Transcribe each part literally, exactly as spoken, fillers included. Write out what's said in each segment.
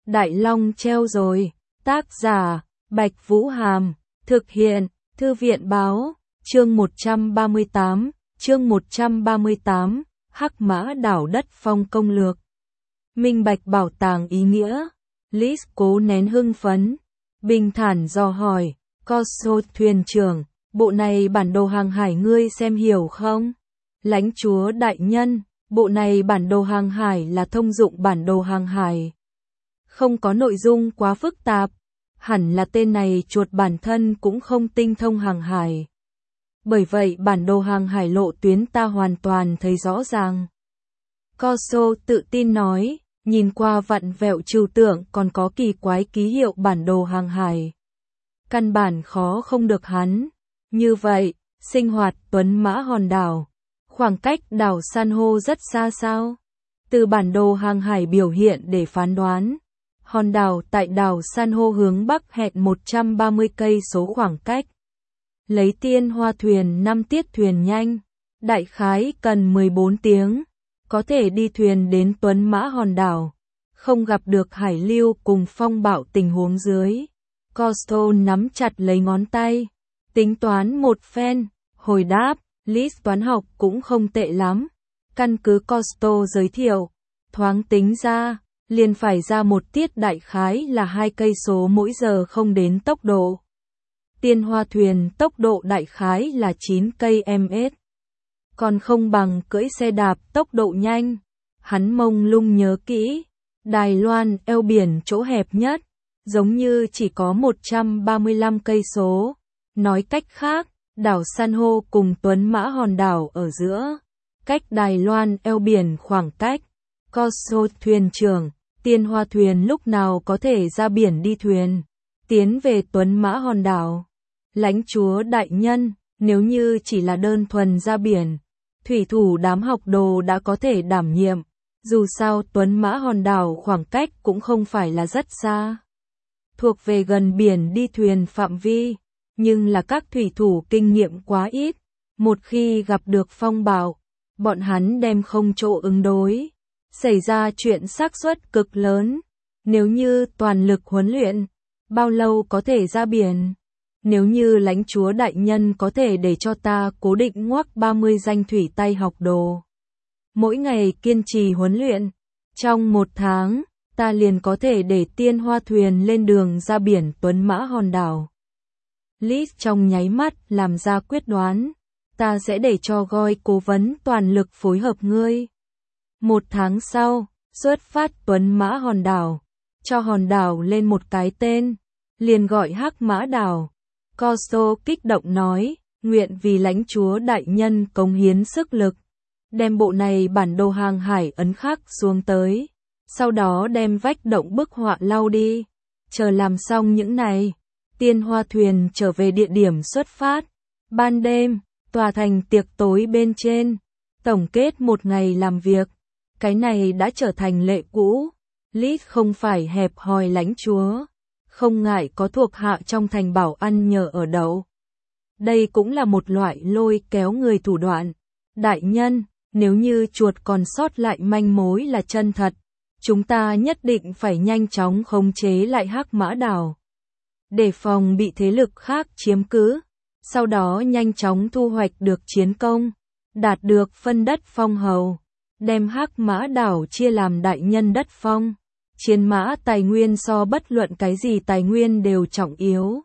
Đại Long treo rồi. Tác giả, Bạch Vũ Hàm. Thực hiện, Thư viện Báo. Chương một trăm ba mươi tám. Chương một trăm ba mươi tám. Hắc Mã Đảo Đất Phong công lược. Minh bạch bảo tàng ý nghĩa. Liz cố nén hưng phấn. Bình thản dò hỏi. Corso thuyền trưởng, bộ này bản đồ hàng hải ngươi xem hiểu không? Lãnh chúa đại nhân, bộ này bản đồ hàng hải là thông dụng bản đồ hàng hải. Không có nội dung quá phức tạp. Hẳn là tên này chuột bản thân cũng không tinh thông hàng hải. Bởi vậy bản đồ hàng hải lộ tuyến ta hoàn toàn thấy rõ ràng. Corso tự tin nói, nhìn qua vặn vẹo trừu tượng còn có kỳ quái ký hiệu bản đồ hàng hải. Căn bản khó không được hắn. Như vậy, sinh hoạt tuấn mã hòn đảo. Khoảng cách đảo san hô rất xa sao? Từ bản đồ hàng hải biểu hiện để phán đoán. Hòn đảo tại đảo san hô hướng bắc hẹn một trăm ba mươi cây số khoảng cách. Lấy tiên hoa thuyền năm tiết thuyền nhanh. Đại khái cần mười bốn tiếng. Có thể đi thuyền đến tuấn mã hòn đảo. Không gặp được hải lưu cùng phong bạo tình huống dưới. Corso nắm chặt lấy ngón tay. Tính toán một phen. Hồi đáp, Liz toán học cũng không tệ lắm. Căn cứ Corso giới thiệu. Thoáng tính ra, liền phải ra một tiết đại khái là hai cây số mỗi giờ không đến tốc độ. Tiên hoa thuyền tốc độ đại khái là chín cây mét. Còn không bằng cưỡi xe đạp tốc độ nhanh. Hắn mông lung nhớ kỹ. Đài Loan eo biển chỗ hẹp nhất. Giống như chỉ có một trăm ba mươi lăm cây số. Nói cách khác, đảo san hô cùng tuấn mã hòn đảo ở giữa. Cách Đài Loan eo biển khoảng cách. Corso thuyền trưởng, tiên hoa thuyền lúc nào có thể ra biển đi thuyền. Tiến về tuấn mã hòn đảo. Lãnh chúa đại nhân, nếu như chỉ là đơn thuần ra biển. Thủy thủ đám học đồ đã có thể đảm nhiệm. Dù sao tuấn mã hòn đảo khoảng cách cũng không phải là rất xa. Thuộc về gần biển đi thuyền phạm vi. Nhưng là các thủy thủ kinh nghiệm quá ít. Một khi gặp được phong bạo, bọn hắn đem không chỗ ứng đối. Xảy ra chuyện xác suất cực lớn. Nếu như toàn lực huấn luyện, bao lâu có thể ra biển? Nếu như lãnh chúa đại nhân có thể để cho ta cố định ngoắc ba mươi danh thủy tay học đồ. Mỗi ngày kiên trì huấn luyện. Trong một tháng, ta liền có thể để tiên hoa thuyền lên đường ra biển tuấn mã hòn đảo. Liz trong nháy mắt làm ra quyết đoán. Ta sẽ để cho Goi cố vấn toàn lực phối hợp ngươi. Một tháng sau, xuất phát tuấn mã hòn đảo. Cho hòn đảo lên một cái tên. Liền gọi Hắc Mã Đảo. Corso kích động nói, nguyện vì lãnh chúa đại nhân cống hiến sức lực. Đem bộ này bản đồ hàng hải ấn khắc xuống tới. Sau đó đem vách động bức họa lau đi. Chờ làm xong những này. Tiên hoa thuyền trở về địa điểm xuất phát. Ban đêm, tòa thành tiệc tối bên trên. Tổng kết một ngày làm việc. Cái này đã trở thành lệ cũ. Liz không phải hẹp hòi lãnh chúa. Không ngại có thuộc hạ trong thành bảo ăn nhờ ở đậu. Đây cũng là một loại lôi kéo người thủ đoạn. Đại nhân, nếu như chuột còn sót lại manh mối là chân thật. Chúng ta nhất định phải nhanh chóng khống chế lại Hắc Mã Đảo. Để phòng bị thế lực khác chiếm cứ. Sau đó nhanh chóng thu hoạch được chiến công. Đạt được phân đất phong hầu. Đem Hắc Mã Đảo chia làm đại nhân đất phong. Chiến mã tài nguyên so bất luận cái gì tài nguyên đều trọng yếu.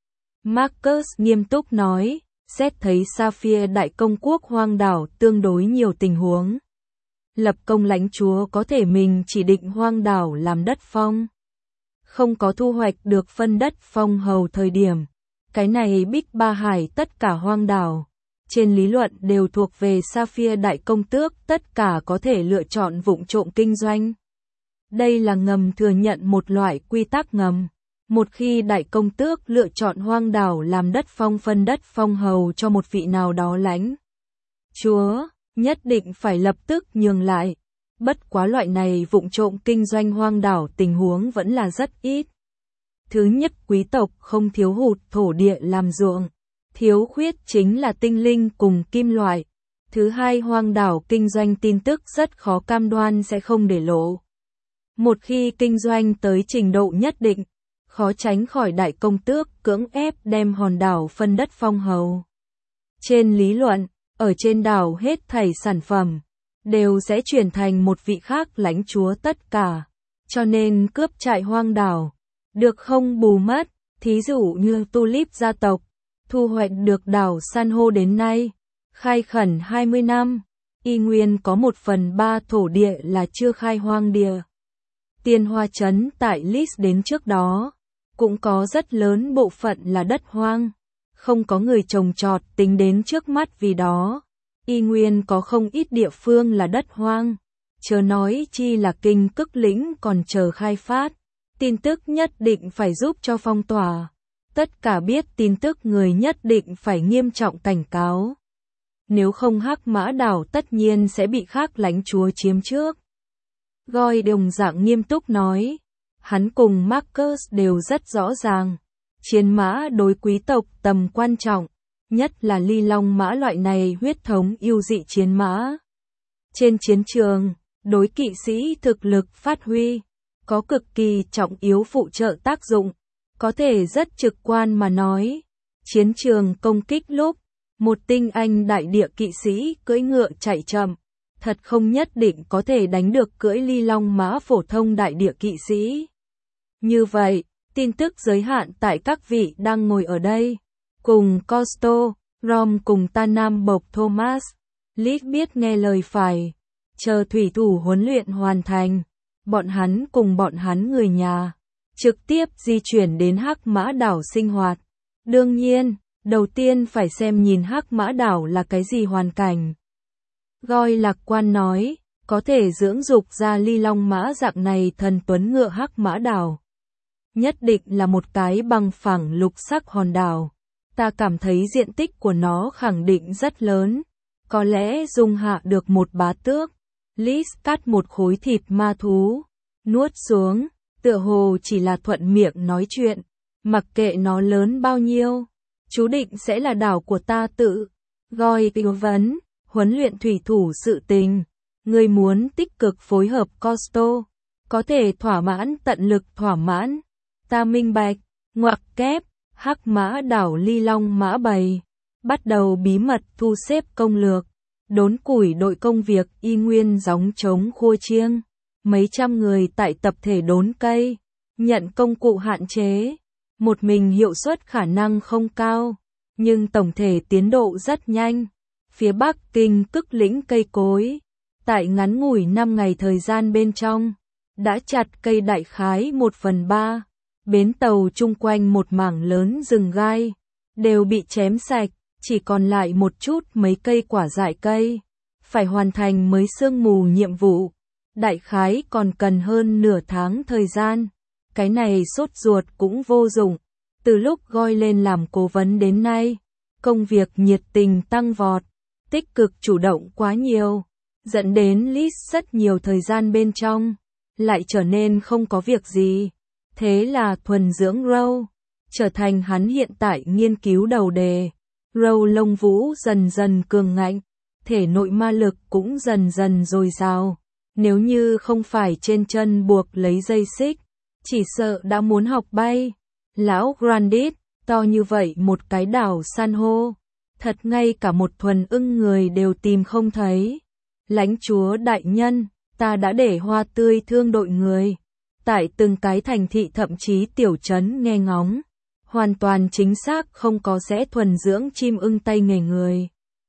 Marcus nghiêm túc nói, xét thấy Sapphire đại công quốc hoang đảo tương đối nhiều tình huống. Lập công lãnh chúa có thể mình chỉ định hoang đảo làm đất phong. Không có thu hoạch được phân đất phong hầu thời điểm. Cái này Bích Ba Hải tất cả hoang đảo. Trên lý luận đều thuộc về Sapphire đại công tước, tất cả có thể lựa chọn vụng trộm kinh doanh. Đây là ngầm thừa nhận một loại quy tắc ngầm. Một khi đại công tước lựa chọn hoang đảo làm đất phong phân đất phong hầu cho một vị nào đó lãnh chúa, nhất định phải lập tức nhường lại. Bất quá loại này vụng trộm kinh doanh hoang đảo tình huống vẫn là rất ít. Thứ nhất, quý tộc không thiếu hụt thổ địa làm ruộng. Thiếu khuyết chính là tinh linh cùng kim loại. Thứ hai, hoang đảo kinh doanh tin tức rất khó cam đoan sẽ không để lộ. Một khi kinh doanh tới trình độ nhất định, khó tránh khỏi đại công tước cưỡng ép đem hòn đảo phân đất phong hầu. Trên lý luận, ở trên đảo hết thảy sản phẩm đều sẽ chuyển thành một vị khác lãnh chúa tất cả, cho nên cướp trại hoang đảo được không bù mất, thí dụ như Tulip gia tộc thu hoạch được đảo san hô đến nay, khai khẩn hai mươi năm, y nguyên có một phần ba thổ địa là chưa khai hoang địa. Tiên Hoa trấn tại Leeds đến trước đó, cũng có rất lớn bộ phận là đất hoang, không có người trồng trọt tính đến trước mắt, vì đó, y nguyên có không ít địa phương là đất hoang, chớ nói chi là Kinh Cức lĩnh còn chờ khai phát. Tin tức nhất định phải giúp cho phong tỏa. Tất cả biết tin tức người nhất định phải nghiêm trọng cảnh cáo. Nếu không Hắc Mã đảo tất nhiên sẽ bị khác lãnh chúa chiếm trước. Goy đồng dạng nghiêm túc nói. Hắn cùng Marcus đều rất rõ ràng. Chiến mã đối quý tộc tầm quan trọng, nhất là ly long mã loại này huyết thống yêu dị chiến mã. Trên chiến trường, đối kỵ sĩ thực lực phát huy, có cực kỳ trọng yếu phụ trợ tác dụng, có thể rất trực quan mà nói. Chiến trường công kích lúc, một tinh anh đại địa kỵ sĩ cưỡi ngựa chạy chậm, thật không nhất định có thể đánh được cưỡi ly long mã phổ thông đại địa kỵ sĩ. Như vậy, tin tức giới hạn tại các vị đang ngồi ở đây, cùng Costo, Rom cùng ta nam bộc Thomas, Leeds biết nghe lời phải, chờ thủy thủ huấn luyện hoàn thành, bọn hắn cùng bọn hắn người nhà, trực tiếp di chuyển đến Hắc Mã đảo sinh hoạt. Đương nhiên, đầu tiên phải xem nhìn Hắc Mã đảo là cái gì hoàn cảnh. Goy lạc quan nói, có thể dưỡng dục ra ly long mã dạng này thần tuấn ngựa Hắc Mã đảo. Nhất định là một cái bằng phẳng lục sắc hòn đảo. Ta cảm thấy diện tích của nó khẳng định rất lớn, có lẽ dung hạ được một bá tước. Liz cắt một khối thịt ma thú, nuốt xuống, tựa hồ chỉ là thuận miệng nói chuyện, mặc kệ nó lớn bao nhiêu, chú định sẽ là đảo của ta tự. Goy tư vấn, huấn luyện thủy thủ sự tình, người muốn tích cực phối hợp Costo, có thể thỏa mãn tận lực thỏa mãn. Ta minh bạch, ngoặc kép, Hắc Mã đảo ly long mã bầy, bắt đầu bí mật thu xếp công lược. Đốn củi đội công việc y nguyên gióng trống khua chiêng, mấy trăm người tại tập thể đốn cây, nhận công cụ hạn chế, một mình hiệu suất khả năng không cao, nhưng tổng thể tiến độ rất nhanh. Phía Bắc Kinh Cức lĩnh cây cối, tại ngắn ngủi năm ngày thời gian bên trong, đã chặt cây đại khái một phần ba, bến tàu chung quanh một mảng lớn rừng gai, đều bị chém sạch. Chỉ còn lại một chút mấy cây quả dại cây, phải hoàn thành mới sương mù nhiệm vụ, đại khái còn cần hơn nửa tháng thời gian, cái này sốt ruột cũng vô dụng, từ lúc Goy lên làm cố vấn đến nay, công việc nhiệt tình tăng vọt, tích cực chủ động quá nhiều, dẫn đến Liz rất nhiều thời gian bên trong, lại trở nên không có việc gì, thế là thuần dưỡng Row, trở thành hắn hiện tại nghiên cứu đầu đề. Row lông vũ dần dần cường ngạnh, thể nội ma lực cũng dần dần dồi dào. Nếu như không phải trên chân buộc lấy dây xích, chỉ sợ đã muốn học bay. Lão Grandit, to như vậy một cái đảo san hô, thật ngay cả một thuần ưng người đều tìm không thấy. Lãnh chúa đại nhân, ta đã để hoa tươi thương đội người, tại từng cái thành thị thậm chí tiểu trấn nghe ngóng. Hoàn toàn chính xác không có sẽ thuần dưỡng chim ưng tay nghề người.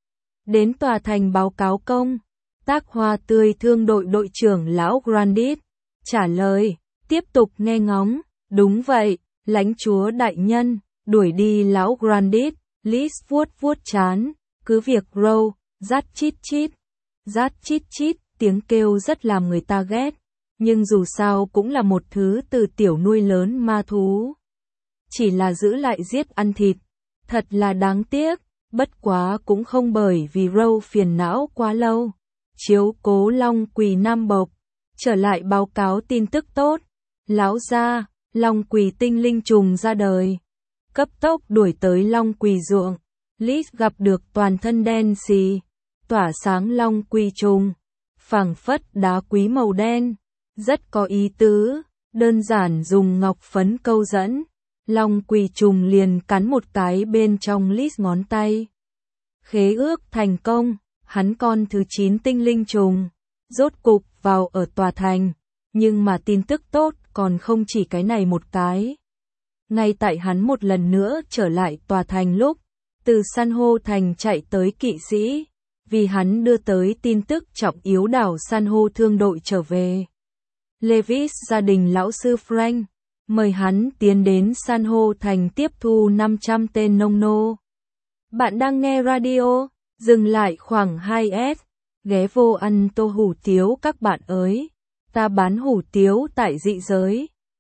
Đến tòa thành báo cáo công, tác hoa tươi thương đội đội trưởng lão Grandit, trả lời, tiếp tục nghe ngóng, đúng vậy, lãnh chúa đại nhân, đuổi đi lão Grandit, Liz vuốt vuốt chán, cứ việc Row, rát chít chít, rát chít chít, tiếng kêu rất làm người ta ghét, nhưng dù sao cũng là một thứ từ tiểu nuôi lớn ma thú. Chỉ là giữ lại giết ăn thịt, thật là đáng tiếc, bất quá cũng không bởi vì Row phiền não quá lâu. Chiếu cố Long Quỳ Nam Bộc, trở lại báo cáo tin tức tốt, lão gia, Long Quỳ tinh linh trùng ra đời. Cấp tốc đuổi tới Long Quỳ ruộng, Liz gặp được toàn thân đen xì, tỏa sáng Long Quỳ trùng, phảng phất đá quý màu đen, Rất có ý tứ, đơn giản dùng ngọc phấn câu dẫn. Long quỷ trùng liền cắn một cái bên trong lít ngón tay. Khế ước thành công, hắn con thứ chín tinh linh trùng, rốt cục vào ở tòa thành, nhưng mà tin tức tốt còn không chỉ cái này một cái. Ngay tại hắn một lần nữa trở lại tòa thành lúc, từ san hô thành chạy tới kỵ sĩ, vì hắn đưa tới tin tức trọng yếu đảo san hô thương đội trở về. Levis gia đình lão sư Frank, mời hắn tiến đến san hô thành tiếp thu năm trăm tên nông nô. Bạn đang nghe radio, dừng lại khoảng hai s, ghé vô ăn tô hủ tiếu các bạn ơi, ta bán hủ tiếu tại dị giới.